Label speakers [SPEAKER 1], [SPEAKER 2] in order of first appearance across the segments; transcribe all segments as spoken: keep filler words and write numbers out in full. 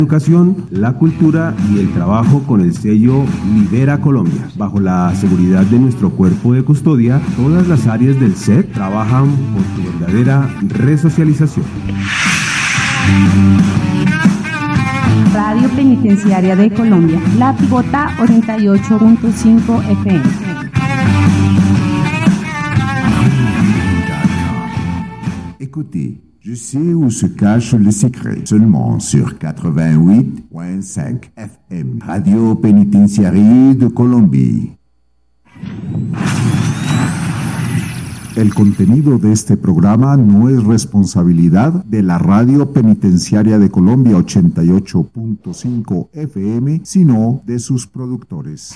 [SPEAKER 1] Educación, la cultura y el trabajo con el sello Lidera Colombia. Bajo la seguridad de nuestro cuerpo de custodia, todas las áreas del S E T trabajan por tu verdadera resocialización.
[SPEAKER 2] Radio Penitenciaria de Colombia, La Picota ochenta y ocho punto cinco F M.
[SPEAKER 3] Écoutez, je sais où se cache le secret. Seulement sur quatre-vingt-huit point cinq F M. Radio Penitenciaria de Colombia. El contenido de este programa no es responsabilidad de la Radio Penitenciaria de Colombia ochenta y ocho punto cinco F M, sino de sus productores.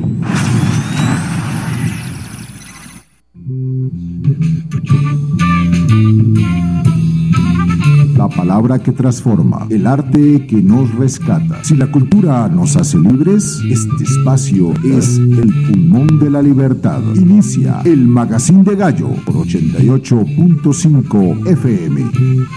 [SPEAKER 3] La palabra que transforma, el arte que nos rescata. Si la cultura nos hace libres, este espacio es el pulmón de la libertad. Inicia el Magazine de Gallo por ochenta y ocho punto cinco F M.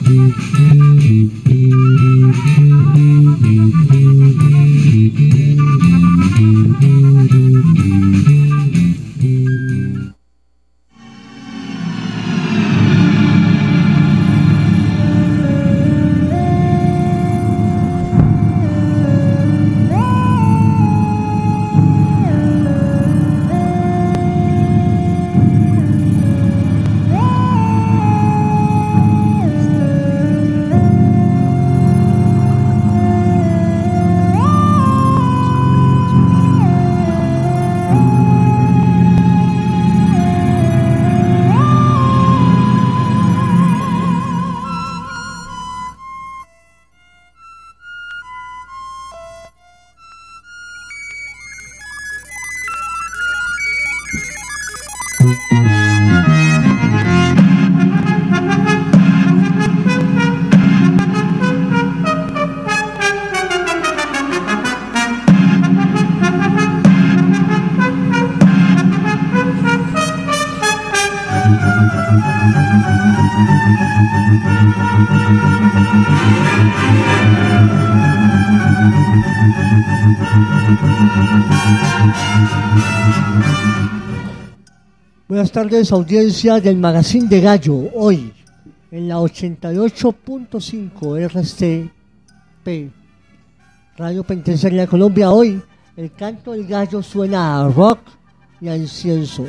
[SPEAKER 4] Buenas tardes, audiencia del Magazine de Gallo, hoy en la ochenta y ocho punto cinco R C P, Radio Penitenciaria de Colombia. Hoy el canto del gallo suena a rock y a incienso.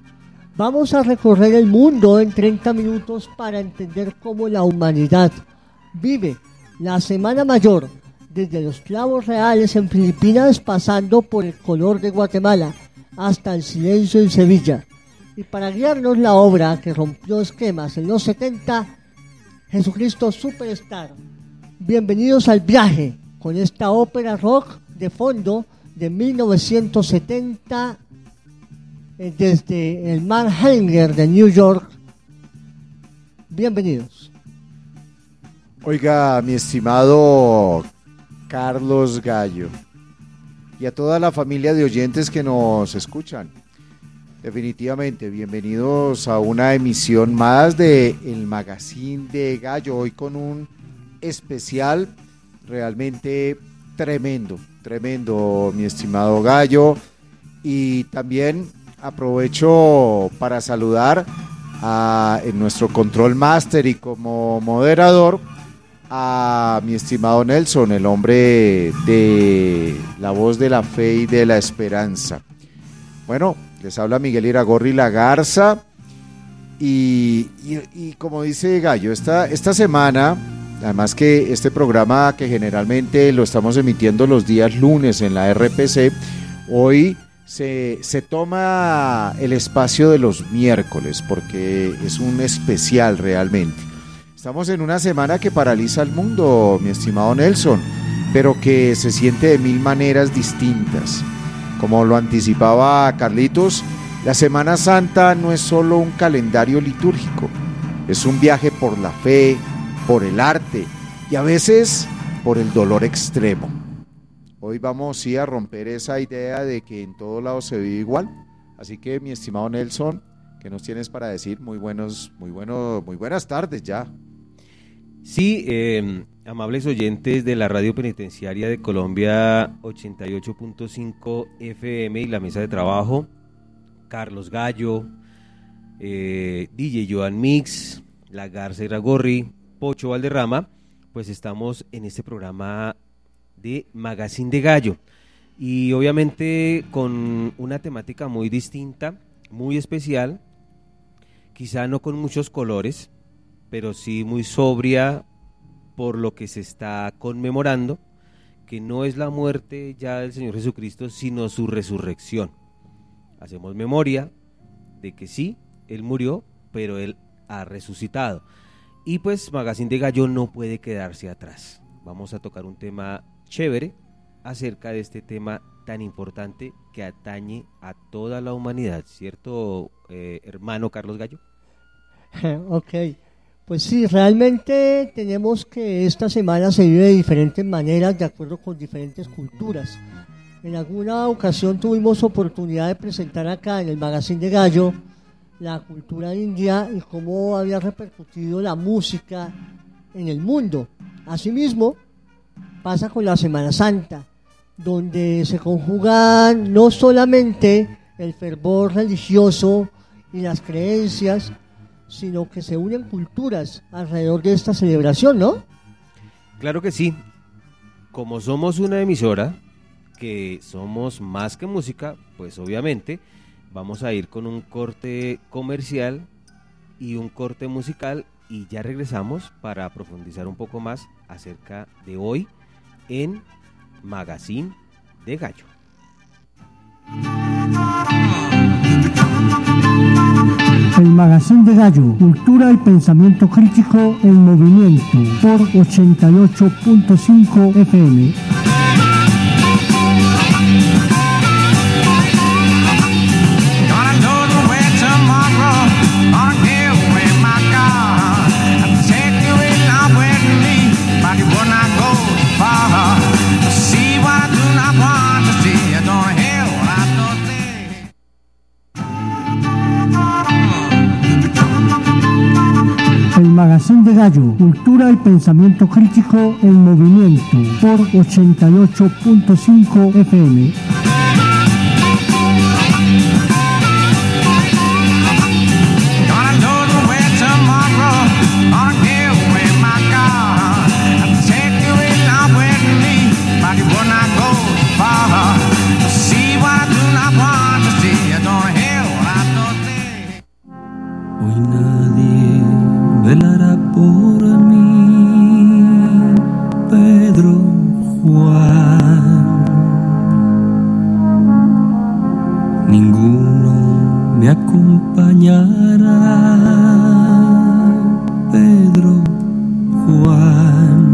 [SPEAKER 4] Vamos a recorrer el mundo en treinta minutos para entender cómo la humanidad vive la Semana Mayor, desde los clavos reales en Filipinas, pasando por el color de Guatemala, hasta el silencio en Sevilla. Y para guiarnos la obra que rompió esquemas en los setenta, Jesucristo Superstar. Bienvenidos al viaje con esta ópera rock de fondo de mil novecientos setenta, eh, desde el Manhattan de New York. Bienvenidos.
[SPEAKER 5] Oiga, mi estimado Carlos Gallo, y a toda la familia de oyentes que nos escuchan. Definitivamente, bienvenidos a una emisión más de El Magazine de Gallo, hoy con un especial realmente tremendo, tremendo, mi estimado Gallo, y también aprovecho para saludar a en nuestro control master y como moderador a mi estimado Nelson, el hombre de la voz de la fe y de la esperanza. Bueno, les habla Miguel Iragorri La Garza y, y, y como dice Gallo, esta, esta semana, además que este programa que generalmente lo estamos emitiendo los días lunes en la R P C, hoy se, se toma el espacio de los miércoles porque es un especial realmente. Estamos en una semana que paraliza el mundo, mi estimado Nelson, pero que se siente de mil maneras distintas. Como lo anticipaba Carlitos, la Semana Santa no es solo un calendario litúrgico, es un viaje por la fe, por el arte y a veces por el dolor extremo. Hoy vamos sí a romper esa idea de que en todos lados se vive igual. Así que, mi estimado Nelson, ¿qué nos tienes para decir? Muy buenos, muy buenos, muy buenas tardes ya.
[SPEAKER 6] Sí, eh, Amables oyentes de la Radio Penitenciaria de Colombia ochenta y ocho punto cinco F M y la mesa de trabajo, Carlos Gallo, eh, D J Joan Mix, La Garza Iragorri, Pocho Valderrama, pues estamos en este programa de Magazine de Gallo y obviamente con una temática muy distinta, muy especial, quizá no con muchos colores, pero sí muy sobria por lo que se está conmemorando, que no es la muerte ya del Señor Jesucristo, sino su resurrección. Hacemos memoria de que sí, Él murió, pero Él ha resucitado. Y pues Magazine de Gallo no puede quedarse atrás. Vamos a tocar un tema chévere acerca de este tema tan importante que atañe a toda la humanidad, ¿cierto, eh, hermano Carlos Gallo?
[SPEAKER 4] Ok. Pues sí, realmente tenemos que esta semana se vive de diferentes maneras, de acuerdo con diferentes culturas. En alguna ocasión tuvimos oportunidad de presentar acá en el Magazine de Gallo la cultura india y cómo había repercutido la música en el mundo. Asimismo, pasa con la Semana Santa, donde se conjugan no solamente el fervor religioso y las creencias, sino que se unen culturas alrededor de esta celebración, ¿no?
[SPEAKER 6] Claro que sí. Como somos una emisora, que somos más que música, pues obviamente vamos a ir con un corte comercial y un corte musical y ya regresamos para profundizar un poco más acerca de hoy en Magazine de Gallo.
[SPEAKER 7] El Magazine de Gallo, cultura y pensamiento crítico en movimiento, por ochenta y ocho punto cinco F M. El Magazine de Gallo, cultura y pensamiento crítico en movimiento, por ochenta y ocho punto cinco F M.
[SPEAKER 8] Hoy nadie velará por mí, Pedro, Juan. Ninguno me acompañará, Pedro, Juan.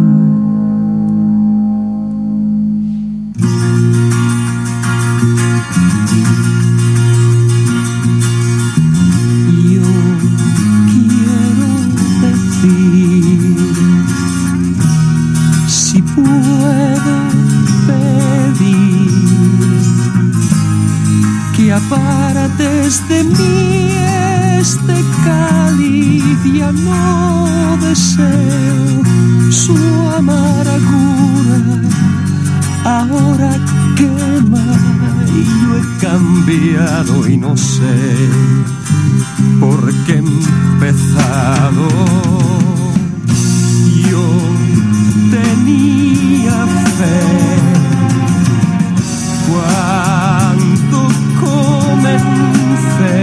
[SPEAKER 8] Apárate de mí este cáliz, ya no deseo su amargura, ahora quema y yo he cambiado y no sé por qué he empezado. Yo tenía fe cuando comencé,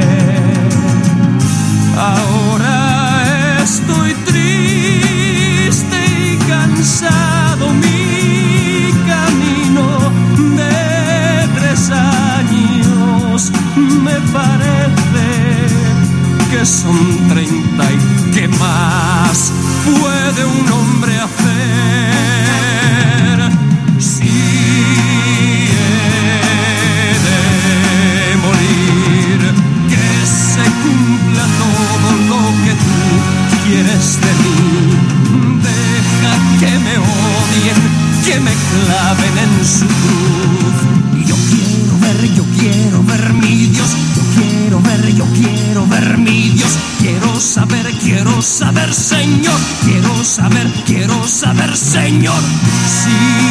[SPEAKER 8] ahora estoy triste y cansado, mi camino de tres años me parece que son treinta y qué más puede un hombre hacer. Si quieres de mí, deja que me odien, que me claven en su cruz. Y yo quiero ver ver, yo quiero ver mi Dios. Yo quiero ver, yo quiero ver mi Dios. Quiero saber, quiero saber, Señor. Quiero saber, quiero saber, Señor. Si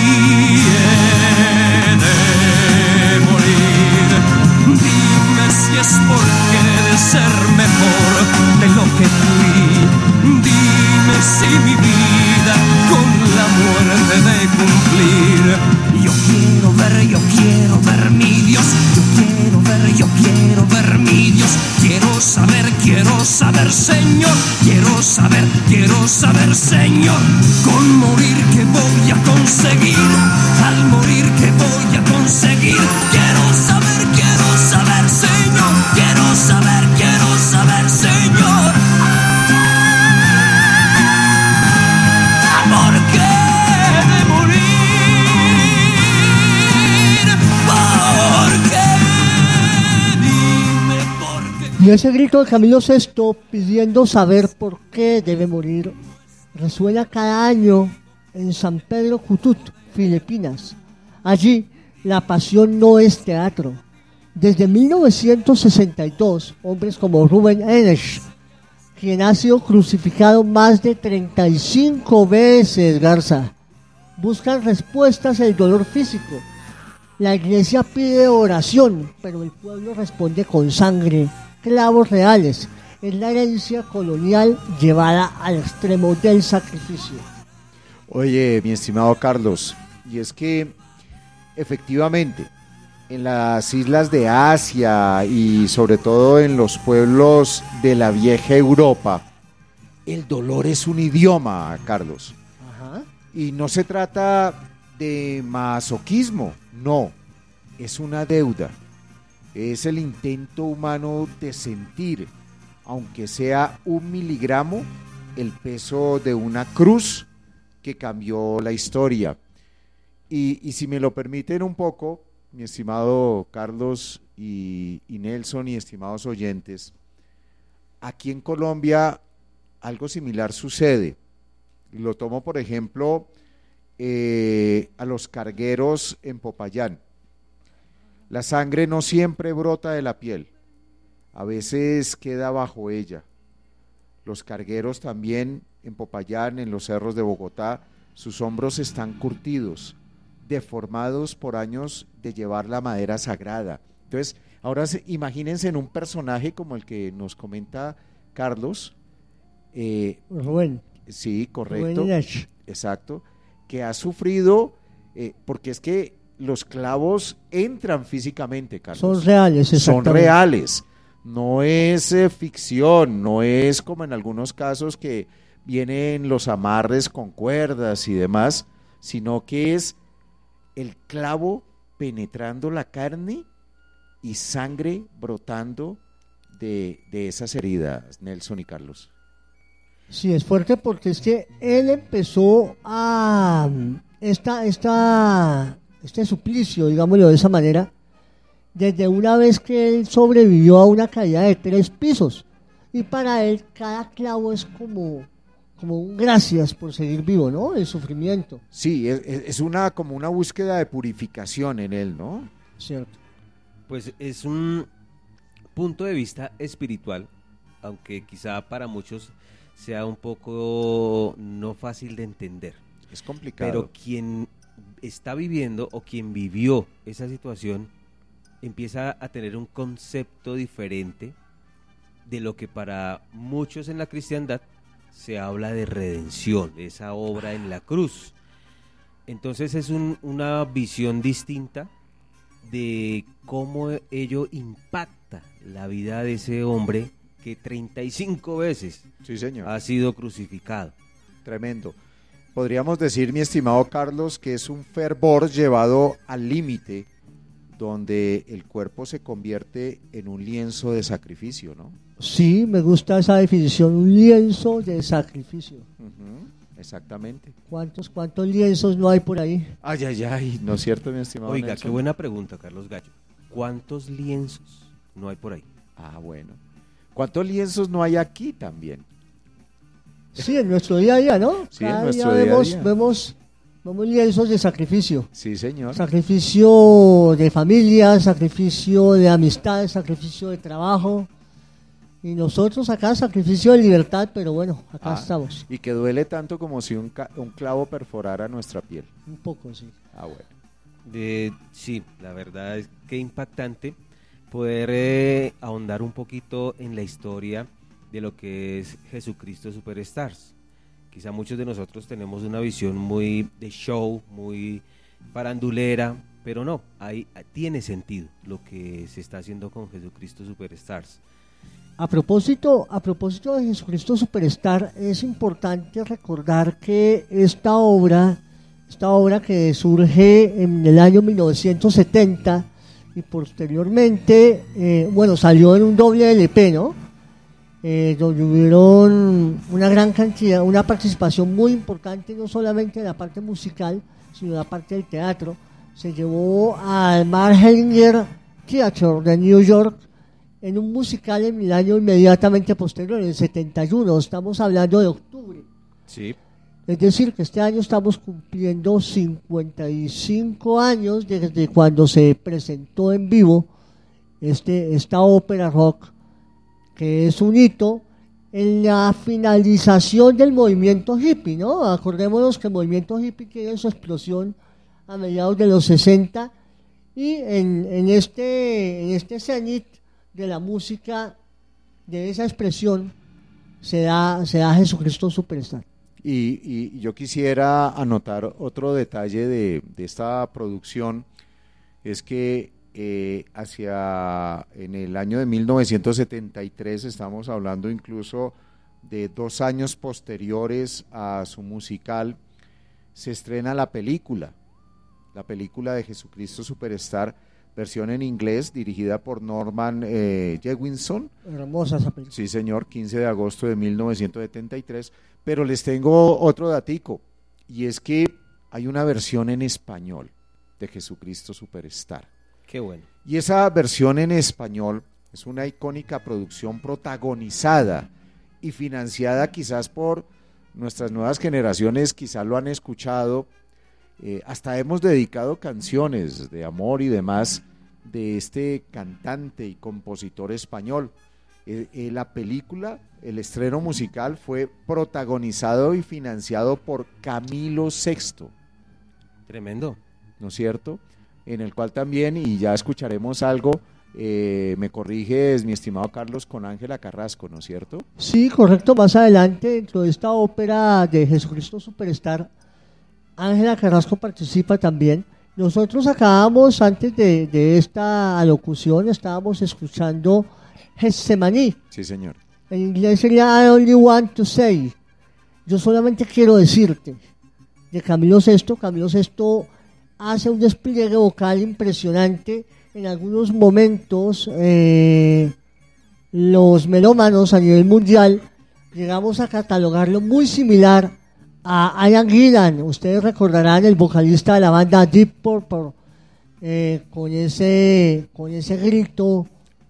[SPEAKER 8] he de morir, dime si es porque he de ser mejor de lo que fui. Dime si mi vida con la muerte de cumplir. Yo quiero ver, yo quiero ver mi Dios. Yo quiero ver, yo quiero ver mi Dios. Quiero saber, quiero saber, Señor. Quiero saber, quiero saber, Señor. Con morir que voy a conseguir. Al morir que voy a conseguir. Quiero saber, quiero saber, Señor. Quiero saber, quiero saber, Señor. ¿Por qué de morir? ¿Por qué? Dime por qué.
[SPEAKER 4] Y ese grito de Camilo sexto pidiendo saber por qué debe morir resuena cada año en San Pedro Cutut, Filipinas. Allí la pasión no es teatro. Desde mil novecientos sesenta y dos, hombres como Rubén Enesh, quien ha sido crucificado más de treinta y cinco veces, Garza, buscan respuestas al dolor físico. La iglesia pide oración, pero el pueblo responde con sangre, clavos reales. Es la herencia colonial llevada al extremo del sacrificio.
[SPEAKER 5] Oye, mi estimado Carlos, y es que efectivamente en las islas de Asia y sobre todo en los pueblos de la vieja Europa, el dolor es un idioma, Carlos.
[SPEAKER 4] Ajá.
[SPEAKER 5] Y no se trata de masoquismo, no, es una deuda. Es el intento humano de sentir, aunque sea un miligramo, el peso de una cruz que cambió la historia. Y, y si me lo permiten un poco, mi estimado Carlos y, y Nelson y estimados oyentes, aquí en Colombia algo similar sucede. Lo tomo, por ejemplo, eh, a los cargueros en Popayán. La sangre no siempre brota de la piel, a veces queda bajo ella. Los cargueros también en Popayán, en los cerros de Bogotá, sus hombros están curtidos, deformados por años de llevar la madera sagrada. Entonces, ahora se, imagínense en un personaje como el que nos comenta Carlos. Eh,
[SPEAKER 4] Rubén.
[SPEAKER 5] Sí, correcto.
[SPEAKER 4] Rubén Enesh.
[SPEAKER 5] Exacto. Que ha sufrido, eh, porque es que los clavos entran físicamente, Carlos.
[SPEAKER 4] Son reales, exactamente.
[SPEAKER 5] Son reales. No es eh, ficción, no es como en algunos casos que vienen los amarres con cuerdas y demás, sino que es el clavo penetrando la carne y sangre brotando de, de esas heridas, Nelson y Carlos.
[SPEAKER 4] Sí, es fuerte porque es que él empezó a esta, esta, este suplicio, digámoslo de esa manera, desde una vez que él sobrevivió a una caída de tres pisos. Y para él cada clavo es como, como un gracias por seguir vivo, ¿no? El sufrimiento.
[SPEAKER 5] Sí, es, es una como una búsqueda de purificación en él, ¿no?
[SPEAKER 4] Cierto.
[SPEAKER 6] Pues es un punto de vista espiritual, aunque quizá para muchos sea un poco no fácil de entender.
[SPEAKER 5] Es complicado.
[SPEAKER 6] Pero quien está viviendo o quien vivió esa situación empieza a tener un concepto diferente de lo que para muchos en la cristiandad se habla de redención, de esa obra en la cruz. Entonces es un, una visión distinta de cómo ello impacta la vida de ese hombre que treinta y cinco veces
[SPEAKER 5] sí, señor,
[SPEAKER 6] ha sido crucificado.
[SPEAKER 5] Tremendo. Podríamos decir, mi estimado Carlos, que es un fervor llevado al límite, donde el cuerpo se convierte en un lienzo de sacrificio, ¿no?
[SPEAKER 4] Sí, me gusta esa definición, un lienzo de sacrificio.
[SPEAKER 5] Uh-huh, exactamente.
[SPEAKER 4] ¿Cuántos, cuántos lienzos no hay por ahí?
[SPEAKER 5] Ay, ay, ay, ¿no es cierto, mi estimado
[SPEAKER 6] Oiga,
[SPEAKER 5] Nelson?
[SPEAKER 6] qué buena pregunta, Carlos Gallo. ¿Cuántos lienzos no hay por ahí?
[SPEAKER 5] Ah, bueno. ¿Cuántos lienzos no hay aquí también?
[SPEAKER 4] Sí, en nuestro día a día, ¿no?
[SPEAKER 5] Sí,
[SPEAKER 4] Cada
[SPEAKER 5] en nuestro
[SPEAKER 4] día
[SPEAKER 5] día a
[SPEAKER 4] vemos,
[SPEAKER 5] día.
[SPEAKER 4] vemos Somos lienzos de sacrificio.
[SPEAKER 5] Sí, señor.
[SPEAKER 4] Sacrificio de familia, sacrificio de amistad, sacrificio de trabajo. Y nosotros acá, sacrificio de libertad, pero bueno, acá
[SPEAKER 5] Ah,
[SPEAKER 4] estamos.
[SPEAKER 5] Y que duele tanto como si un, ca- un clavo perforara nuestra piel.
[SPEAKER 4] Un poco, sí.
[SPEAKER 5] Ah, bueno.
[SPEAKER 6] De, sí, la verdad es que impactante poder eh, ahondar un poquito en la historia de lo que es Jesucristo Superstars. Quizá muchos de nosotros tenemos una visión muy de show, muy farandulera, pero no, ahí tiene sentido lo que se está haciendo con Jesucristo Superstars.
[SPEAKER 4] A propósito, a propósito de Jesucristo Superstar, es importante recordar que esta obra, esta obra que surge en el año mil novecientos setenta y posteriormente, eh, bueno, salió en un doble L P, ¿no? Eh, donde hubieron una gran cantidad, una participación muy importante, no solamente en la parte musical, sino en la parte del teatro. Se llevó al Marhellinger Theatre de New York en un musical en el año inmediatamente posterior, en el setenta y uno, estamos hablando de octubre.
[SPEAKER 6] Sí.
[SPEAKER 4] Es decir, que este año estamos cumpliendo cincuenta y cinco años desde cuando se presentó en vivo este, esta ópera rock, que es un hito en la finalización del movimiento hippie, ¿no? Acordémonos que el movimiento hippie tiene su explosión a mediados de los sesenta y en, en este en este cenit de la música, de esa expresión, se da, se da Jesucristo Superstar.
[SPEAKER 5] Y, y yo quisiera anotar otro detalle de, de esta producción, es que eh, hacia en el año de mil novecientos setenta y tres, estamos hablando incluso de dos años posteriores a su musical, se estrena la película, la película de Jesucristo Superstar, versión en inglés, dirigida por Norman eh, Jewison.
[SPEAKER 4] Hermosa esa película.
[SPEAKER 5] Sí, señor, quince de agosto de mil novecientos setenta y tres, pero les tengo otro datico, y es que hay una versión en español de Jesucristo Superstar.
[SPEAKER 6] Qué bueno.
[SPEAKER 5] Y esa versión en español es una icónica producción protagonizada y financiada quizás por nuestras nuevas generaciones, quizás lo han escuchado, eh, hasta hemos dedicado canciones de amor y demás de este cantante y compositor español. Eh, eh, la película, el estreno musical fue protagonizado y financiado por Camilo sexto.
[SPEAKER 6] Tremendo.
[SPEAKER 5] ¿No es cierto? En el cual también, y ya escucharemos algo, eh, me corriges, mi estimado Carlos, con Ángela Carrasco, ¿no es cierto?
[SPEAKER 4] Sí, correcto, más adelante, dentro de esta ópera de Jesucristo Superstar, Ángela Carrasco participa también. Nosotros acabamos, antes de, de esta alocución, estábamos escuchando Getsemaní.
[SPEAKER 5] Sí, señor.
[SPEAKER 4] En inglés sería I only want to say. Yo solamente quiero decirte. De Camilo sexto. Camilo sexto hace un despliegue vocal impresionante. En algunos momentos, eh, los melómanos a nivel mundial llegamos a catalogarlo muy similar a Ian Gillan. Ustedes recordarán el vocalista de la banda Deep Purple, eh, con ese con ese grito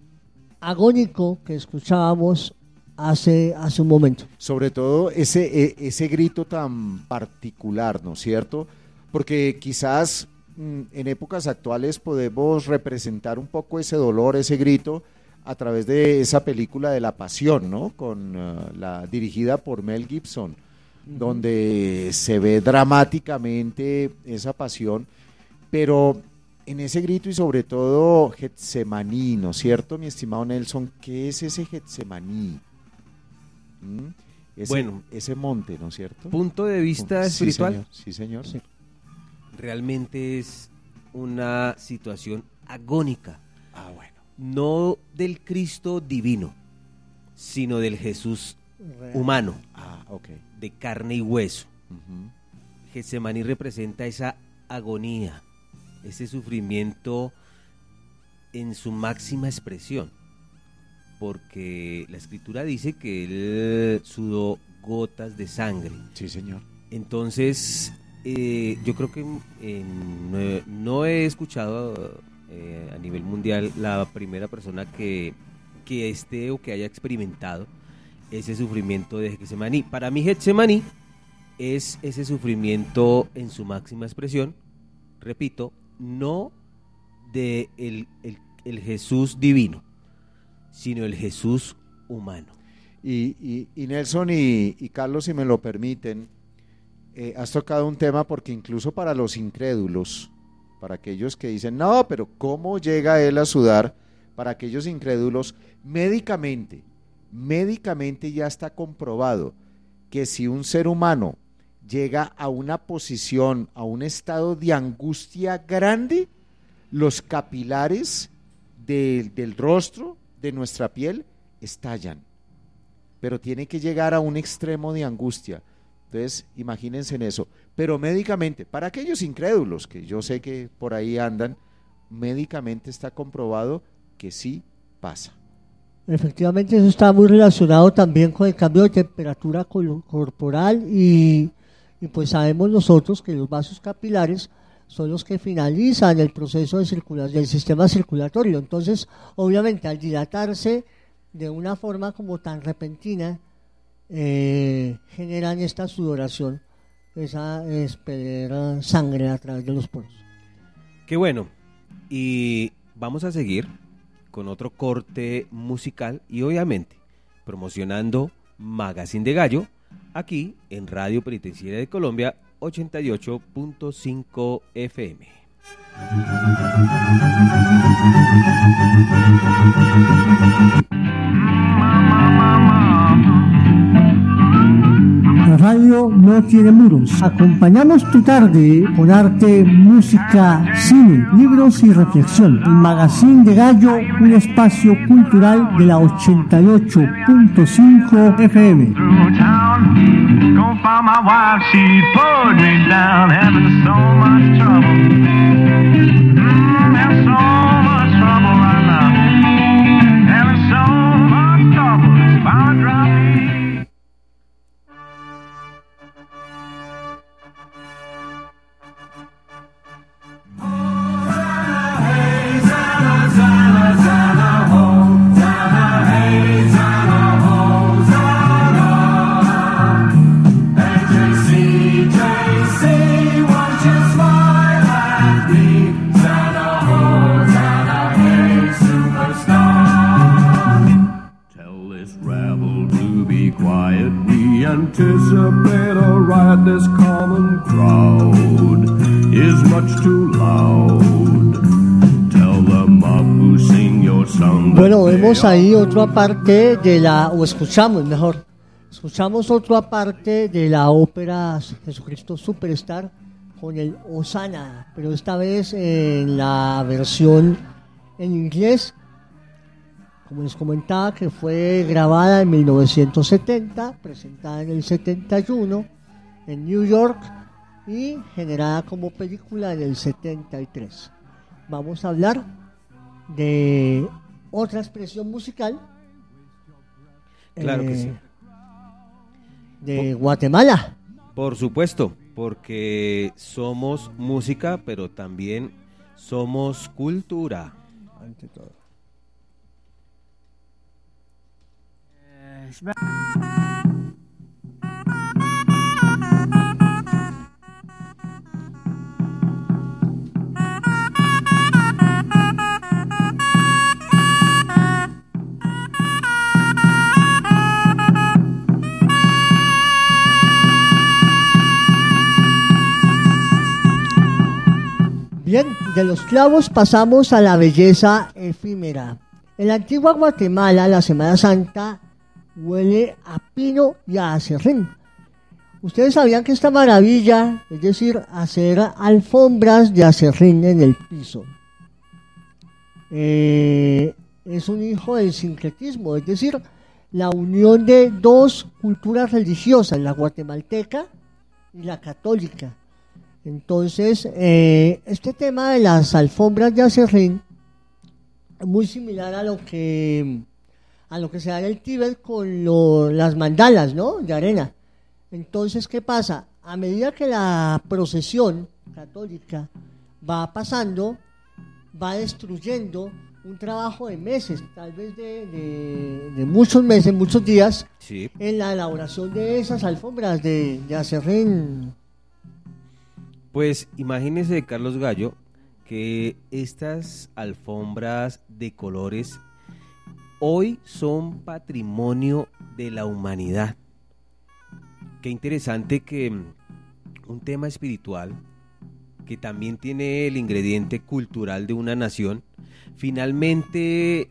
[SPEAKER 4] agónico que escuchábamos hace, hace un momento.
[SPEAKER 5] Sobre todo ese, ese grito tan particular, ¿no es cierto? Porque quizás mm, en épocas actuales podemos representar un poco ese dolor, ese grito, a través de esa película de La Pasión, ¿no? Con uh, la dirigida por Mel Gibson, uh-huh, donde se ve dramáticamente esa pasión, pero en ese grito y sobre todo Getsemaní, ¿no es cierto, mi estimado Nelson? ¿Qué es ese Getsemaní? ¿Mm? Ese,
[SPEAKER 6] bueno,
[SPEAKER 5] ese monte, ¿no es cierto?
[SPEAKER 6] Punto de vista
[SPEAKER 5] sí,
[SPEAKER 6] espiritual.
[SPEAKER 5] Señor, sí, señor. Sí.
[SPEAKER 6] Realmente es una situación agónica.
[SPEAKER 5] Ah, bueno.
[SPEAKER 6] No del Cristo divino, sino del Jesús
[SPEAKER 4] Real.
[SPEAKER 6] humano,
[SPEAKER 5] Ah, ok.
[SPEAKER 6] de carne y hueso.
[SPEAKER 5] Uh-huh.
[SPEAKER 6] Getsemaní representa esa agonía, ese sufrimiento en su máxima expresión, porque la escritura dice que él sudó gotas de sangre.
[SPEAKER 5] Sí, señor.
[SPEAKER 6] Entonces, eh, yo creo que en, no, no he escuchado eh, a nivel mundial la primera persona que, que esté o que haya experimentado ese sufrimiento de Getsemaní. Para mí Getsemaní es ese sufrimiento en su máxima expresión, repito, no de el, el, el Jesús divino, sino el Jesús humano.
[SPEAKER 5] Y, y, y Nelson y, y Carlos, si me lo permiten, eh, has tocado un tema porque incluso para los incrédulos, para aquellos que dicen, no, pero ¿cómo llega él a sudar? Para aquellos incrédulos, médicamente, médicamente ya está comprobado que si un ser humano llega a una posición, a un estado de angustia grande, los capilares de, del rostro, de nuestra piel, estallan. Pero tiene que llegar a un extremo de angustia. Entonces, imagínense en eso. Pero médicamente, para aquellos incrédulos, que yo sé que por ahí andan, médicamente está comprobado que sí pasa.
[SPEAKER 4] Efectivamente, eso está muy relacionado también con el cambio de temperatura corporal y, y pues sabemos nosotros que los vasos capilares son los que finalizan el proceso de circulación del sistema circulatorio. Entonces, obviamente, al dilatarse de una forma como tan repentina, eh, generan esta sudoración, esa espera sangre a través de los poros.
[SPEAKER 6] Qué bueno. Y vamos a seguir con otro corte musical y obviamente promocionando Magazine de Gallo aquí en Radio Penitenciaria de Colombia ochenta y ocho punto cinco F M.
[SPEAKER 7] La radio no tiene muros. Acompañamos tu tarde con arte, música, cine, libros y reflexión. El Magazine de Gallo, un espacio cultural de la ochenta y ocho punto cinco F M.
[SPEAKER 8] Anticipate a riot, this common crowd is much too loud. Tell the mob who sing your song.
[SPEAKER 4] Bueno, vemos ahí otro aparte de la, o escuchamos mejor, escuchamos otro aparte de la ópera Jesucristo Superstar con el Hosanna, pero esta vez en la versión en inglés. Como les comentaba, que fue grabada en mil novecientos setenta, presentada en el setenta y uno en New York y generada como película en el setenta y tres. Vamos a hablar de otra expresión musical.
[SPEAKER 6] Claro
[SPEAKER 4] eh,
[SPEAKER 6] que sí.
[SPEAKER 4] De Guatemala.
[SPEAKER 6] Por supuesto, porque somos música, pero también somos cultura.
[SPEAKER 4] Ante todo. Bien, de los clavos pasamos a la belleza efímera. En la antigua Guatemala, la Semana Santa huele a pino y a acerrín. Ustedes sabían que esta maravilla, es decir, hacer alfombras de acerrín en el piso, eh, es un hijo del sincretismo, es decir, la unión de dos culturas religiosas, la guatemalteca y la católica. Entonces, eh, este tema de las alfombras de acerrín es muy similar a lo que a lo que se da en el Tíbet con lo, las mandalas, ¿no?, de arena. Entonces, ¿qué pasa? A medida que la procesión católica va pasando, va destruyendo un trabajo de meses, tal vez de, de, de muchos meses, muchos días,
[SPEAKER 6] Sí.
[SPEAKER 4] en la elaboración de esas alfombras de, de acerrín.
[SPEAKER 6] Pues imagínese, Carlos Gallo, que estas alfombras de colores hoy son patrimonio de la humanidad. Qué interesante que mm, un tema espiritual, que también tiene el ingrediente cultural de una nación, finalmente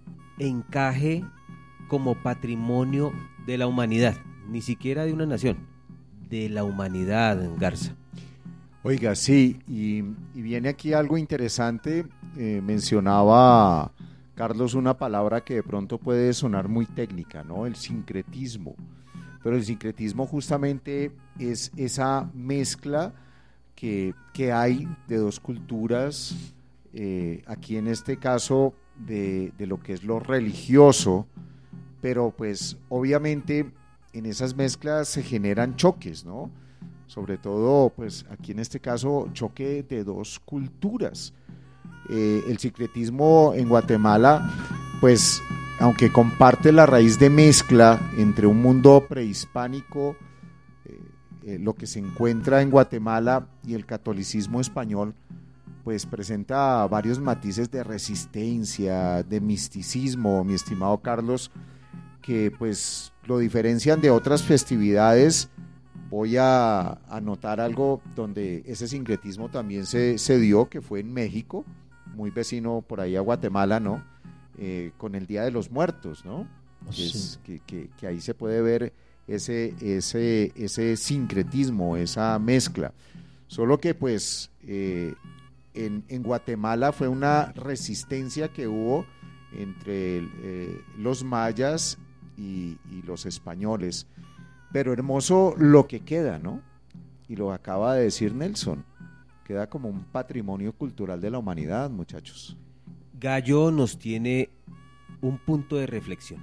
[SPEAKER 6] encaje como patrimonio de la humanidad, ni siquiera de una nación, de la humanidad, Garza.
[SPEAKER 5] Oiga, sí, y, y viene aquí algo interesante. Eh, mencionaba Carlos una palabra que de pronto puede sonar muy técnica, ¿no? El sincretismo. Pero el sincretismo justamente es esa mezcla que, que hay de dos culturas, eh, aquí en este caso de, de lo que es lo religioso, pero pues obviamente en esas mezclas se generan choques, ¿no? Sobre todo, pues aquí en este caso, choque de dos culturas. Eh, el sincretismo en Guatemala, pues, aunque comparte la raíz de mezcla entre un mundo prehispánico, eh, eh, lo que se encuentra en Guatemala y el catolicismo español, pues presenta varios matices de resistencia, de misticismo, mi estimado Carlos, que pues lo diferencian de otras festividades. Voy a anotar algo donde ese sincretismo también se, se dio, que fue en México, muy vecino por ahí a Guatemala, ¿no? Eh, con el Día de los Muertos, ¿no? Que, es, que, que, que ahí se puede ver ese, ese, ese sincretismo, esa mezcla. Solo que pues eh, en, en Guatemala fue una resistencia que hubo entre eh, los mayas y, y los españoles. Pero hermoso lo que queda, ¿no? Y lo acaba de decir Nelson, queda como un patrimonio cultural de la humanidad, muchachos.
[SPEAKER 6] Gallo nos tiene un punto de reflexión.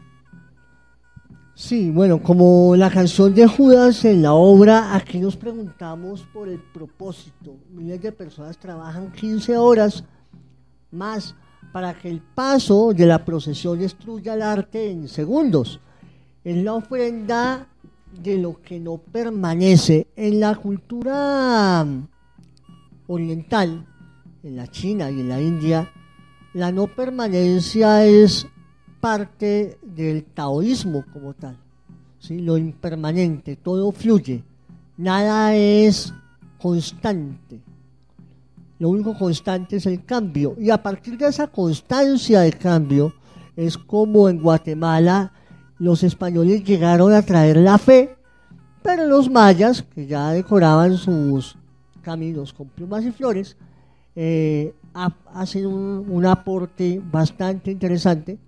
[SPEAKER 4] Sí, bueno, como la canción de Judas en la obra, aquí nos preguntamos por el propósito. Miles de personas trabajan quince horas más para que el paso de la procesión destruya el arte en segundos. Es la ofrenda de lo que no permanece. En la cultura oriental, en la China y en la India, la no permanencia es parte del taoísmo como tal, ¿sí? Lo impermanente, todo fluye, nada es constante, lo único constante es el cambio, y a partir de esa constancia de cambio es como en Guatemala los españoles llegaron a traer la fe, pero los mayas, que ya decoraban sus caminos con plumas y flores, eh, ha, hacen un, un aporte bastante interesante,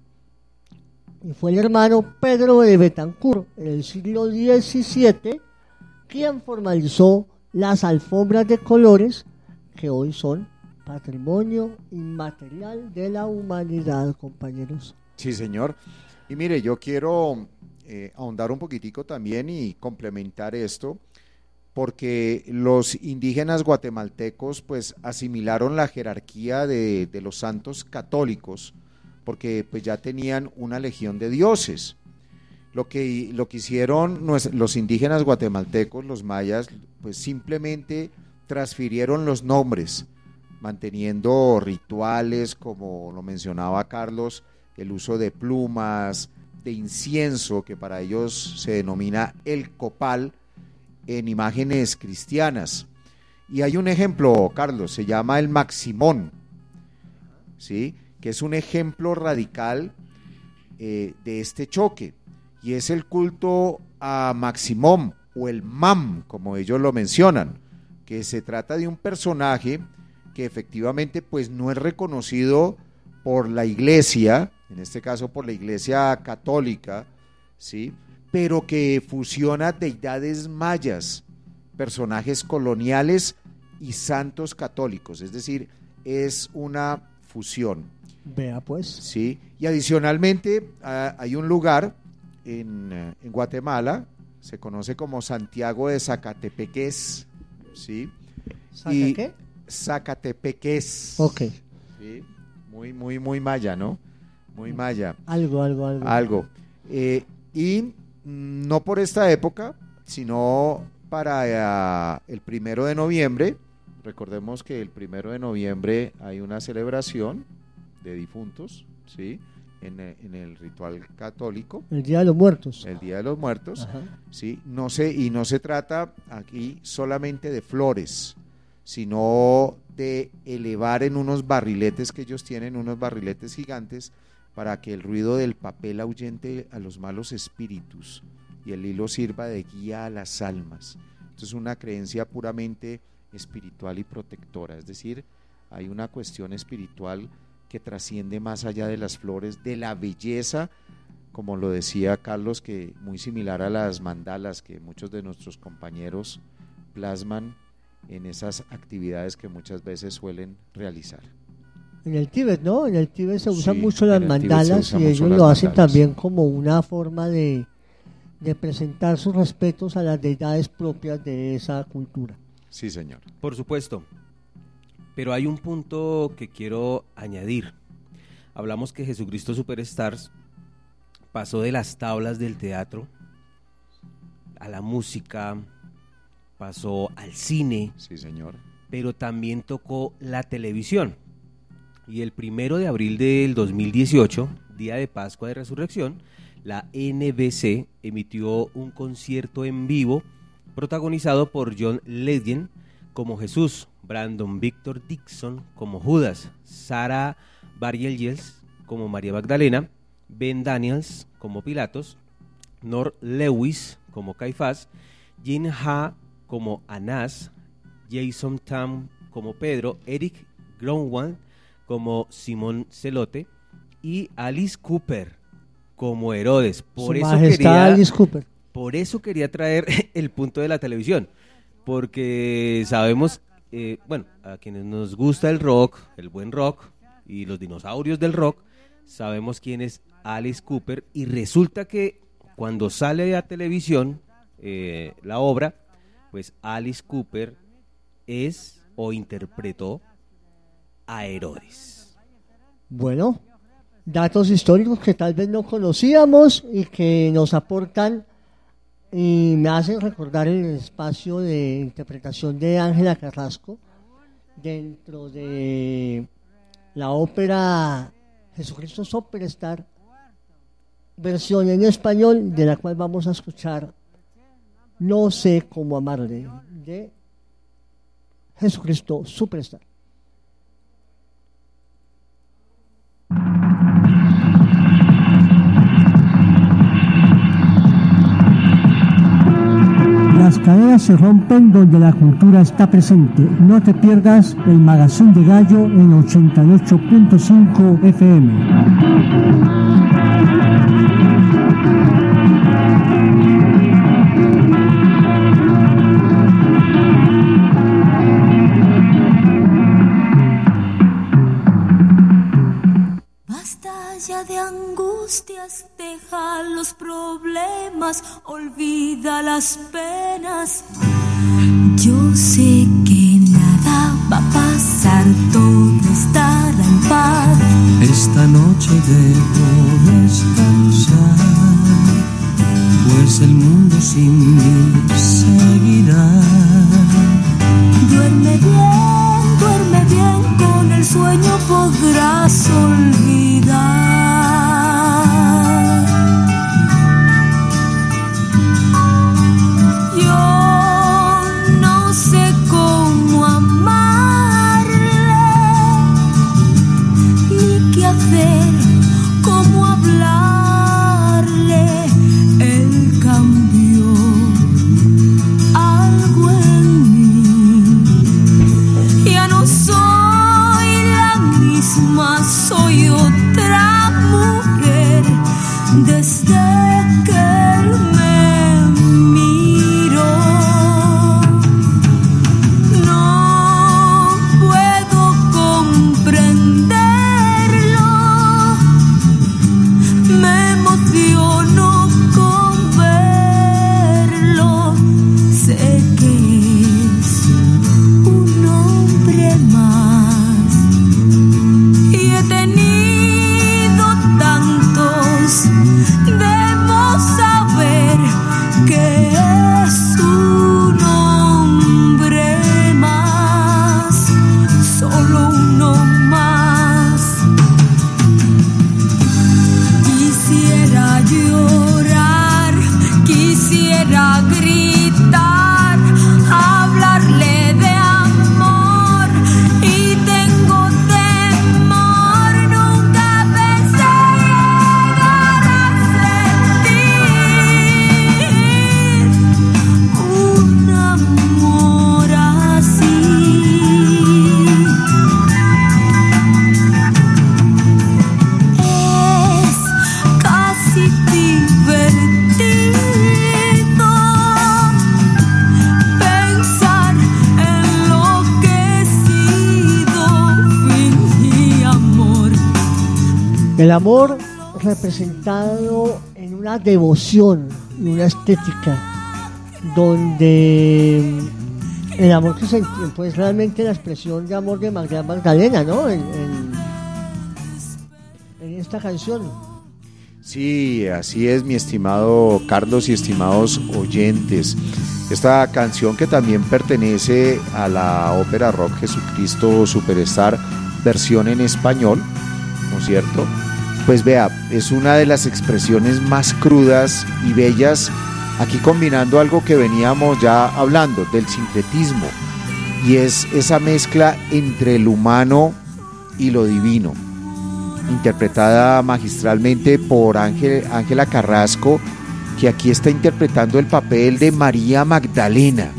[SPEAKER 4] y fue el hermano Pedro de Betancur, en el siglo diecisiete, quien formalizó las alfombras de colores, que hoy son patrimonio inmaterial de la humanidad, compañeros.
[SPEAKER 5] Sí, señor. Y mire, yo quiero eh, ahondar un poquitico también y complementar esto, porque los indígenas guatemaltecos pues asimilaron la jerarquía de, de los santos católicos, porque pues ya tenían una legión de dioses. Lo que, lo que hicieron los indígenas guatemaltecos, los mayas, pues simplemente transfirieron los nombres, manteniendo rituales, como lo mencionaba Carlos, el uso de plumas, de incienso, que para ellos se denomina el copal, en imágenes cristianas. Y hay un ejemplo, Carlos, se llama el Maximón, ¿sí?, que es un ejemplo radical eh, de este choque, y es el culto a Maximón, o el Mam, como ellos lo mencionan, que se trata de un personaje que efectivamente pues no es reconocido por la iglesia, en este caso por la iglesia católica, ¿sí?, pero que fusiona deidades mayas, personajes coloniales y santos católicos, es decir, es una fusión.
[SPEAKER 4] Vea pues.
[SPEAKER 5] Sí, y adicionalmente uh, hay un lugar en, uh, en Guatemala, se conoce como Santiago de Zacatepeques, ¿sí?
[SPEAKER 4] ¿Saca qué?
[SPEAKER 5] Zacatepeques.
[SPEAKER 4] Ok.
[SPEAKER 5] ¿Sí? muy, muy, muy maya, ¿no? Muy maya.
[SPEAKER 4] Algo, algo, algo.
[SPEAKER 5] Algo. Eh, y mm, no por esta época, sino para uh, el primero de noviembre. Recordemos que el primero de noviembre hay una celebración de difuntos, ¿sí? En, en el ritual católico.
[SPEAKER 4] El Día de los Muertos.
[SPEAKER 5] El Día de los Muertos,
[SPEAKER 4] Ajá.
[SPEAKER 5] ¿sí? No se, y no se trata aquí solamente de flores, sino de elevar en unos barriletes que ellos tienen, unos barriletes gigantes, para que el ruido del papel ahuyente a los malos espíritus y el hilo sirva de guía a las almas. Esto es una creencia puramente espiritual y protectora, es decir, hay una cuestión espiritual que trasciende más allá de las flores, de la belleza, como lo decía Carlos, que muy similar a las mandalas que muchos de nuestros compañeros plasman en esas actividades que muchas veces suelen realizar.
[SPEAKER 4] En el Tíbet, ¿no? En el Tíbet se usan
[SPEAKER 5] Sí,
[SPEAKER 4] mucho las
[SPEAKER 5] en el Tíbet
[SPEAKER 4] mandalas
[SPEAKER 5] se
[SPEAKER 4] y
[SPEAKER 5] usan mucho
[SPEAKER 4] ellos
[SPEAKER 5] las
[SPEAKER 4] lo hacen
[SPEAKER 5] mandalas.
[SPEAKER 4] también como una forma de, de presentar sus respetos a las deidades propias de esa cultura.
[SPEAKER 5] Sí, señor.
[SPEAKER 6] Por supuesto, pero hay un punto que quiero añadir. Hablamos que Jesucristo Superstars pasó de las tablas del teatro a la música, pasó al cine,
[SPEAKER 5] Sí, señor.
[SPEAKER 6] pero también tocó la televisión. Y el primero de abril del dos mil dieciocho, día de Pascua de Resurrección, la N B C emitió un concierto en vivo protagonizado por John Legend como Jesús, Brandon Victor Dixon como Judas, Sarah Bareilles como María Magdalena, Ben Daniels como Pilatos, Nor Lewis como Caifás, Jin Ha como Anás, Jason Tam como Pedro, Eric Grunwald como Simón Celote y Alice Cooper como Herodes. Por
[SPEAKER 4] Su
[SPEAKER 6] eso
[SPEAKER 4] Majestad
[SPEAKER 6] quería,
[SPEAKER 4] Alice Cooper.
[SPEAKER 6] por eso quería traer el punto de la televisión, porque sabemos, eh, bueno, a quienes nos gusta el rock, el buen rock y los dinosaurios del rock, sabemos quién es Alice Cooper, y resulta que cuando sale a televisión eh, la obra, pues Alice Cooper es o interpretó a Herodes.
[SPEAKER 4] Bueno, datos históricos que tal vez no conocíamos y que nos aportan y me hacen recordar el espacio de interpretación de Ángela Carrasco dentro de la ópera Jesucristo Superstar, versión en español, de la cual vamos a escuchar No sé cómo amarle, de Jesucristo Superstar.
[SPEAKER 7] Las cadenas se rompen donde la cultura está presente. No te pierdas el Magazine de Gallo en ochenta y ocho punto cinco F M.
[SPEAKER 9] De angustias, deja los problemas, olvida las penas. Yo sé que nada va a pasar, todo estará en paz.
[SPEAKER 8] Esta noche debo descansar, pues el mundo sin mí seguirá.
[SPEAKER 9] Duerme bien, duerme bien, con el sueño podrás olvidar. Cómo hablarle, él cambió algo en mí. Ya no soy la misma, soy otra mujer desde que él me miró. No puedo comprender. Me emociono con verlo, sé que es un hombre más y he tenido uno más. Quisiera llorar, quisiera gritar, hablarle de amor y tengo temor. Nunca pensé llegar a sentir un amor así. Es casi divertido pensar en lo que he sido, fingí amor.
[SPEAKER 4] El amor representado en una devoción y una estética donde el amor que se entiende, pues realmente la expresión de amor de María Magdalena, ¿no? En, en- en esta canción.
[SPEAKER 5] Sí, así es, mi estimado Carlos y estimados oyentes. Esta canción que también pertenece a la ópera rock Jesucristo Superstar, versión en español, ¿no es cierto? Pues vea, es una de las expresiones más crudas y bellas, aquí combinando algo que veníamos ya hablando, del sincretismo, y es esa mezcla entre el humano y lo divino, interpretada magistralmente por Ángel- Ángela Carrasco, que aquí está interpretando el papel de María Magdalena.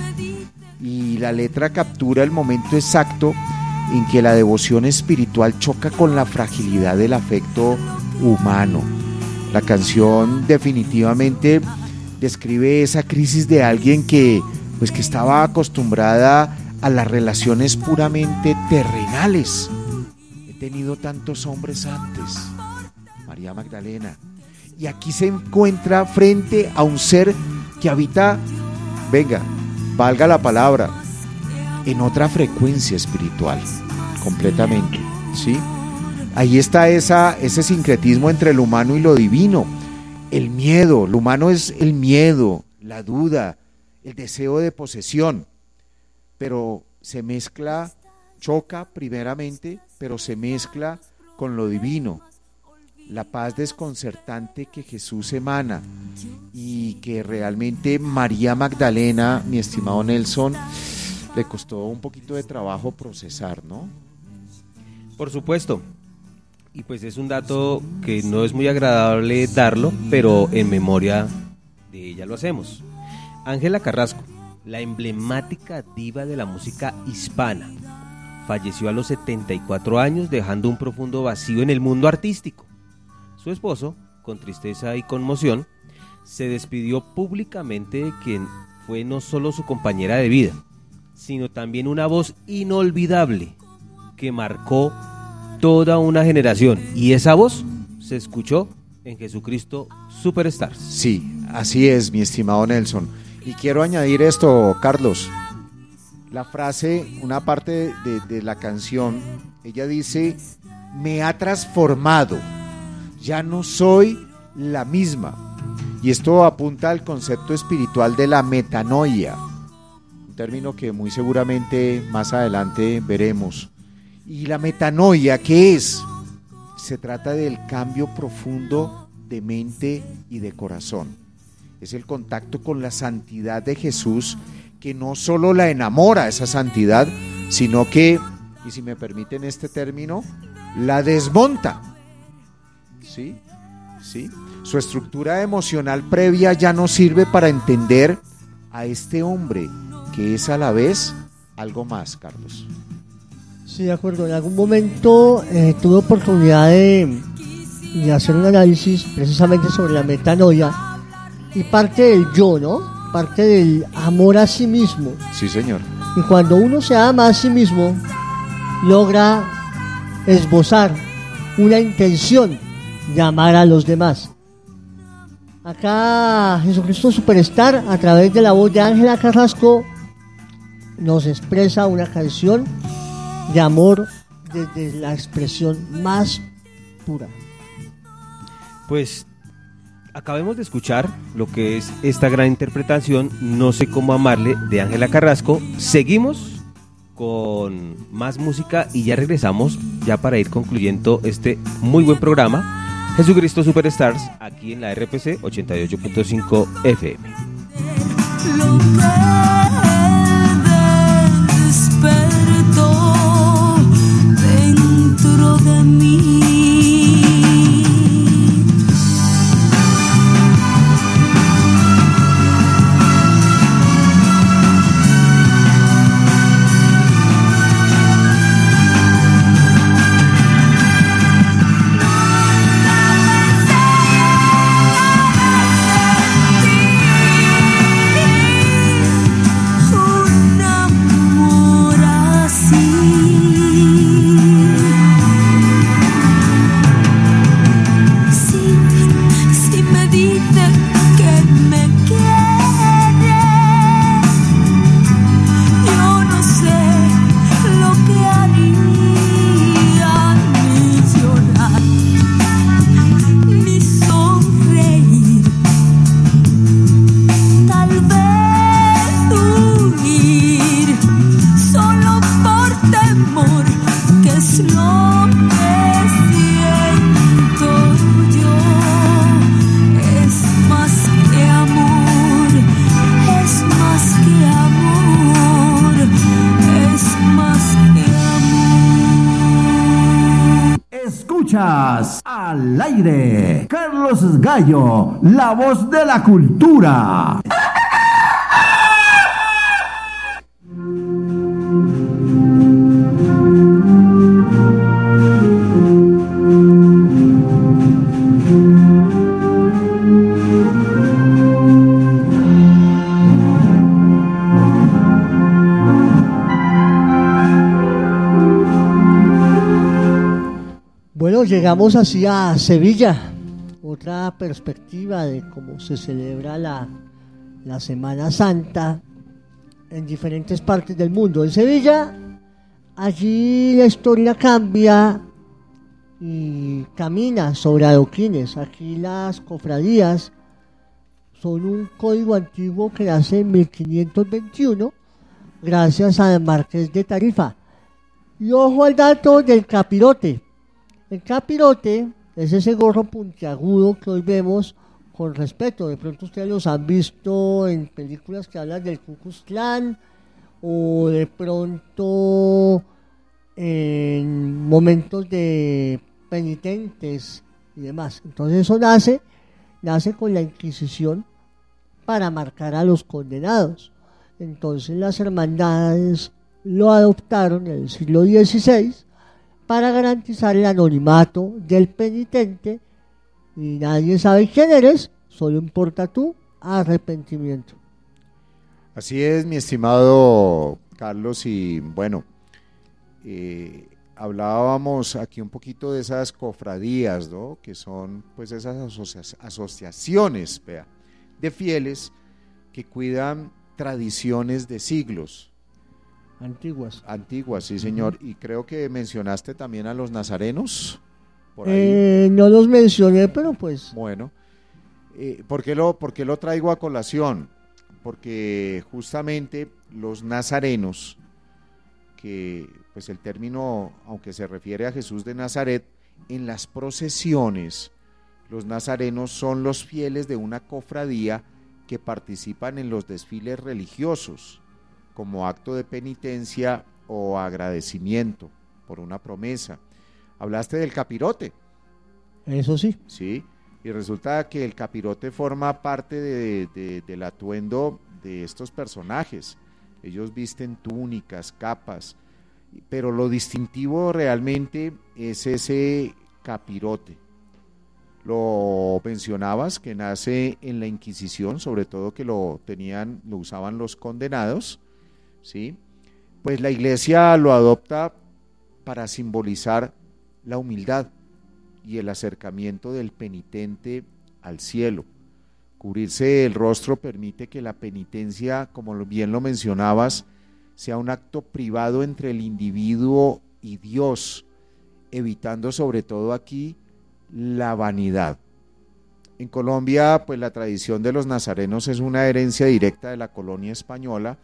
[SPEAKER 5] Y la letra captura el momento exacto en que la devoción espiritual choca con la fragilidad del afecto humano. La canción definitivamente describe esa crisis de alguien que, pues, que estaba acostumbrada a las relaciones puramente terrenales. He tenido tantos hombres antes, María Magdalena, y aquí se encuentra frente a un ser que habita, venga, valga la palabra, en otra frecuencia espiritual, completamente, ¿sí? Ahí está esa, ese sincretismo entre lo humano y lo divino. El miedo, lo humano es el miedo, la duda, el deseo de posesión, pero se mezcla, choca primeramente, pero se mezcla con lo divino, la paz desconcertante que Jesús emana y que realmente María Magdalena, mi estimado Nelson, le costó un poquito de trabajo procesar, ¿no?
[SPEAKER 6] Por supuesto. Y pues es un dato que no es muy agradable darlo, pero en memoria de ella lo hacemos. Ángela Carrasco, la emblemática diva de la música hispana, falleció a los setenta y cuatro años, dejando un profundo vacío en el mundo artístico. Su esposo, con tristeza y conmoción, se despidió públicamente de quien fue no solo su compañera de vida, sino también una voz inolvidable que marcó toda una generación, y esa voz se escuchó en Jesucristo Superstar.
[SPEAKER 5] Sí, así es, mi estimado Nelson. Y quiero añadir esto, Carlos. La frase, una parte de, de la canción, ella dice, me ha transformado, ya no soy la misma. Y esto apunta al concepto espiritual de la metanoia, un término que muy seguramente más adelante veremos. Y la metanoia, ¿qué es? Se trata del cambio profundo de mente y de corazón. Es el contacto con la santidad de Jesús, que no solo la enamora esa santidad, sino que, y si me permiten este término, la desmonta. ¿Sí? ¿Sí? Su estructura emocional previa ya no sirve para entender a este hombre, que es a la vez algo más, Carlos.
[SPEAKER 4] Sí, de acuerdo. En algún momento eh, tuve oportunidad de, de hacer un análisis precisamente sobre la metanoia y parte del yo, ¿no? Parte del amor a sí mismo.
[SPEAKER 5] Sí, señor.
[SPEAKER 4] Y cuando uno se ama a sí mismo, logra esbozar una intención de amar a los demás. Acá Jesucristo Superstar, a través de la voz de Ángela Carrasco, nos expresa una canción de amor desde la expresión más pura.
[SPEAKER 6] Pues acabemos de escuchar lo que es esta gran interpretación, No sé cómo amarle, de Ángela Carrasco. Seguimos con más música y ya regresamos, ya para ir concluyendo este muy buen programa, Jesucristo Superstars, aquí en la R P C ochenta y ocho punto cinco F M.
[SPEAKER 9] Lo que despertó dentro de mí.
[SPEAKER 10] Al aire, Carlos Gallo, la voz de la cultura.
[SPEAKER 4] Bueno, llegamos así a Sevilla, otra perspectiva de cómo se celebra la, la Semana Santa en diferentes partes del mundo. En Sevilla, allí la historia cambia y camina sobre adoquines. Aquí las cofradías son un código antiguo que nace en mil quinientos veintiuno gracias al Marqués de Tarifa. Y ojo al dato del capirote. El capirote es ese gorro puntiagudo que hoy vemos con respeto. De pronto ustedes los han visto en películas que hablan del Ku Klux Klan o de pronto en momentos de penitentes y demás. Entonces eso nace, nace con la Inquisición para marcar a los condenados. Entonces las hermandades lo adoptaron en el siglo dieciséis para garantizar el anonimato del penitente y nadie sabe quién eres, solo importa tu arrepentimiento.
[SPEAKER 5] Así es, mi estimado Carlos, y bueno, eh, hablábamos aquí un poquito de esas cofradías, ¿no? Que son pues esas asocia- asociaciones, vea, de fieles que cuidan tradiciones de siglos.
[SPEAKER 4] Antiguas.
[SPEAKER 5] Antiguas, sí, señor. Uh-huh. Y creo que mencionaste también a los nazarenos. Por ahí.
[SPEAKER 4] Eh, no los mencioné, pero pues.
[SPEAKER 5] Bueno, eh, ¿por qué lo, por qué lo traigo a colación? Porque justamente los nazarenos, que pues el término, aunque se refiere a Jesús de Nazaret, en las procesiones, los nazarenos son los fieles de una cofradía que participan en los desfiles religiosos como acto de penitencia o agradecimiento por una promesa. Hablaste del capirote.
[SPEAKER 4] Eso sí.
[SPEAKER 5] Sí, y resulta que el capirote forma parte de, de, del atuendo de estos personajes. Ellos visten túnicas, capas, pero lo distintivo realmente es ese capirote. Lo mencionabas, que nace en la Inquisición, sobre todo que lo tenían, lo usaban los condenados, ¿sí? Pues la Iglesia lo adopta para simbolizar la humildad y el acercamiento del penitente al cielo. Cubrirse el rostro permite que la penitencia, como bien lo mencionabas, sea un acto privado entre el individuo y Dios, evitando sobre todo aquí la vanidad. En Colombia, pues la tradición de los nazarenos es una herencia directa de la colonia española,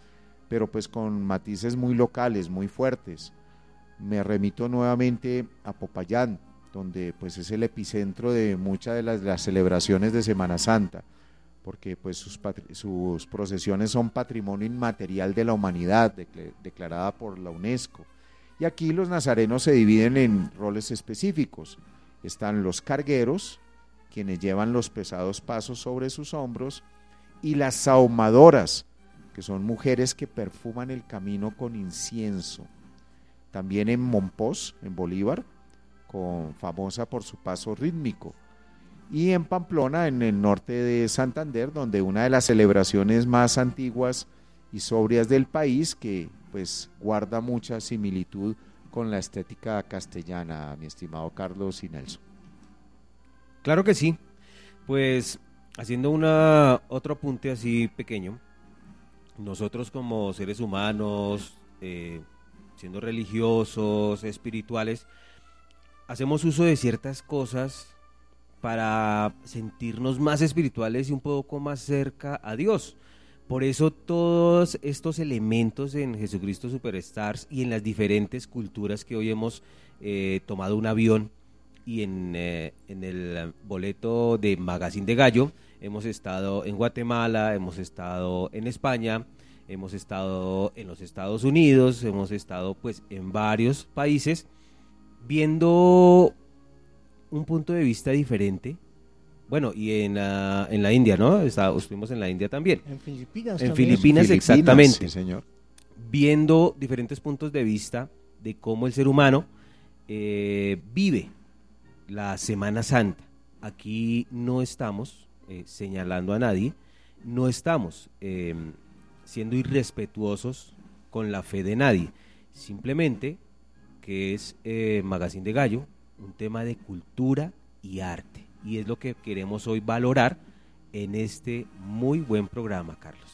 [SPEAKER 5] pero pues con matices muy locales, muy fuertes. Me remito nuevamente a Popayán, donde pues es el epicentro de muchas de las, las celebraciones de Semana Santa, porque pues sus, patri- sus procesiones son patrimonio inmaterial de la humanidad, de- declarada por la UNESCO. Y aquí los nazarenos se dividen en roles específicos. Están los cargueros, quienes llevan los pesados pasos sobre sus hombros, y las sahumadoras, que son mujeres que perfuman el camino con incienso. También en Mompox, en Bolívar, con, famosa por su paso rítmico. Y en Pamplona, en el norte de Santander, donde una de las celebraciones más antiguas y sobrias del país, que pues guarda mucha similitud con la estética castellana, mi estimado Carlos y Nelson.
[SPEAKER 6] Claro que sí. Pues haciendo una otro apunte así pequeño, nosotros como seres humanos, eh, siendo religiosos, espirituales, hacemos uso de ciertas cosas para sentirnos más espirituales y un poco más cerca a Dios. Por eso todos estos elementos en Jesucristo Superstars y en las diferentes culturas que hoy hemos eh, tomado un avión y en, eh, en el boleto de Magazine de Gallo, hemos estado en Guatemala, hemos estado en España, hemos estado en los Estados Unidos, hemos estado pues en varios países viendo un punto de vista diferente. Bueno, y en, uh, en la India, ¿no? Está, estuvimos en la India también.
[SPEAKER 4] En Filipinas
[SPEAKER 6] En
[SPEAKER 4] también.
[SPEAKER 6] Filipinas,
[SPEAKER 5] Filipinas,
[SPEAKER 6] exactamente.
[SPEAKER 5] sí, señor.
[SPEAKER 6] Viendo diferentes puntos de vista de cómo el ser humano eh, vive la Semana Santa. Aquí no estamos eh, señalando a nadie, no estamos eh, siendo irrespetuosos con la fe de nadie. Simplemente que es eh, Magazine de Gallo, un tema de cultura y arte. Y es lo que queremos hoy valorar en este muy buen programa, Carlos.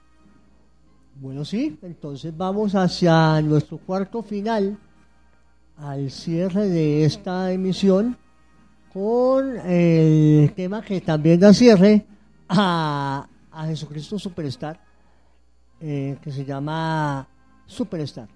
[SPEAKER 4] Bueno, sí, entonces vamos hacia nuestro cuarto final, al cierre de esta emisión, con el tema que también da cierre a, a Jesucristo Superstar, eh, que se llama Superstar.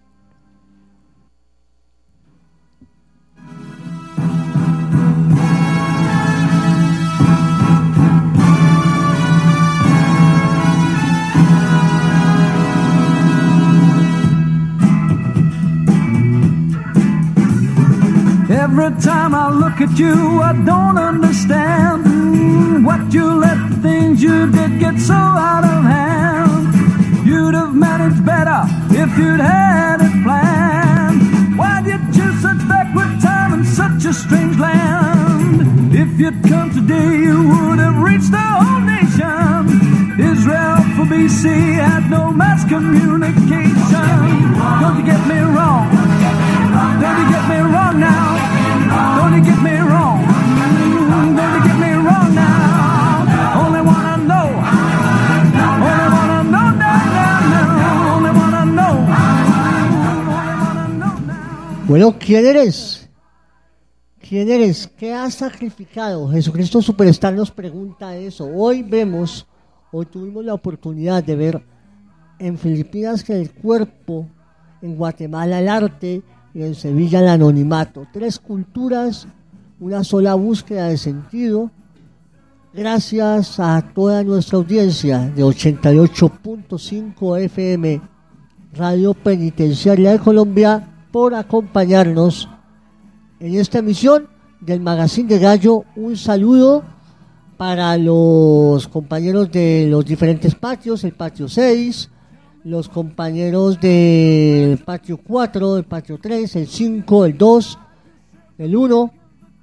[SPEAKER 8] Every time I look at you, I don't understand mm, what you let the things you did get so out of hand. You'd have managed better if you'd had it planned. Why did you sit back with time in such a strange land? If you'd come today, you would have reached the whole nation. Israel for B C had no mass communication. Don't you get me wrong? Don't you get me wrong now? Don't you get me wrong? Don't you get me wrong now? Only wanna know. Only wanna know now, now, now. Only wanna know. Only wanna know now.
[SPEAKER 4] Bueno, ¿quién eres? ¿Quién eres? ¿Qué has sacrificado? Jesucristo Superstar nos pregunta eso. Hoy vemos, hoy tuvimos la oportunidad de ver en Filipinas que el cuerpo, en Guatemala el arte y en Sevilla el anonimato. Tres culturas, una sola búsqueda de sentido. Gracias a toda nuestra audiencia de ochenta y ocho punto cinco F M, Radio Penitenciaria de Colombia, por acompañarnos en esta emisión del Magazine de Gallo. Un saludo para los compañeros de los diferentes patios, el patio seis, los compañeros del patio cuatro, el patio tres, el cinco, el dos, el uno.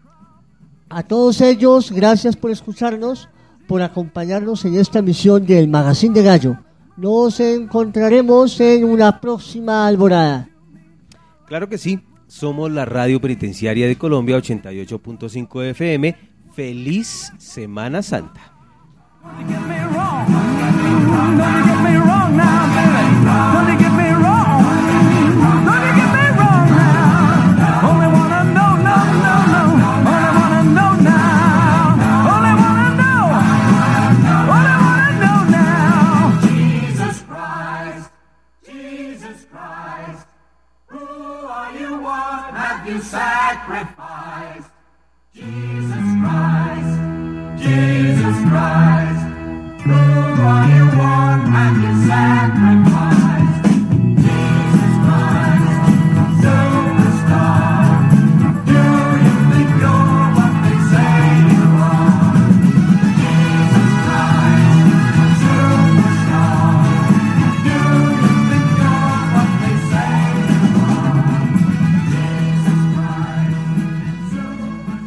[SPEAKER 4] A todos ellos, gracias por escucharnos, por acompañarnos en esta emisión del Magazine de Gallo. Nos encontraremos en una próxima alborada.
[SPEAKER 6] Claro que sí, somos la Radio Penitenciaria de Colombia, ochenta y ocho punto cinco F M. ¡Feliz Semana Santa!
[SPEAKER 8] Don't you get me wrong? Don't you get me wrong now, baby? Don't you get me wrong? Don't you get me wrong now? Only wanna know, no, no, no. Only wanna know now. Only wanna know. Only wanna know now. Jesus Christ. sacrifice. Jesus Christ, Jesus Christ, who are you one and you sacrifice? Jesus Christ, superstar, do you think you're what they say you are? Jesus Christ, superstar, do you think you're what they say you are? Jesus Christ, superstar.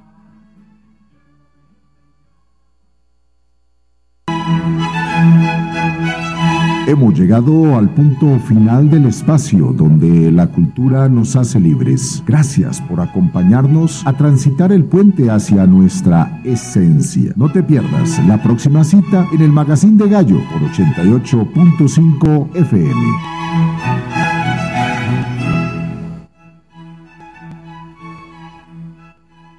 [SPEAKER 3] Hemos llegado al punto final del espacio donde la cultura nos hace libres. Gracias por acompañarnos a transitar el puente hacia nuestra esencia. No te pierdas la próxima cita en el Magazine de Gallo por ochenta y ocho punto cinco F M.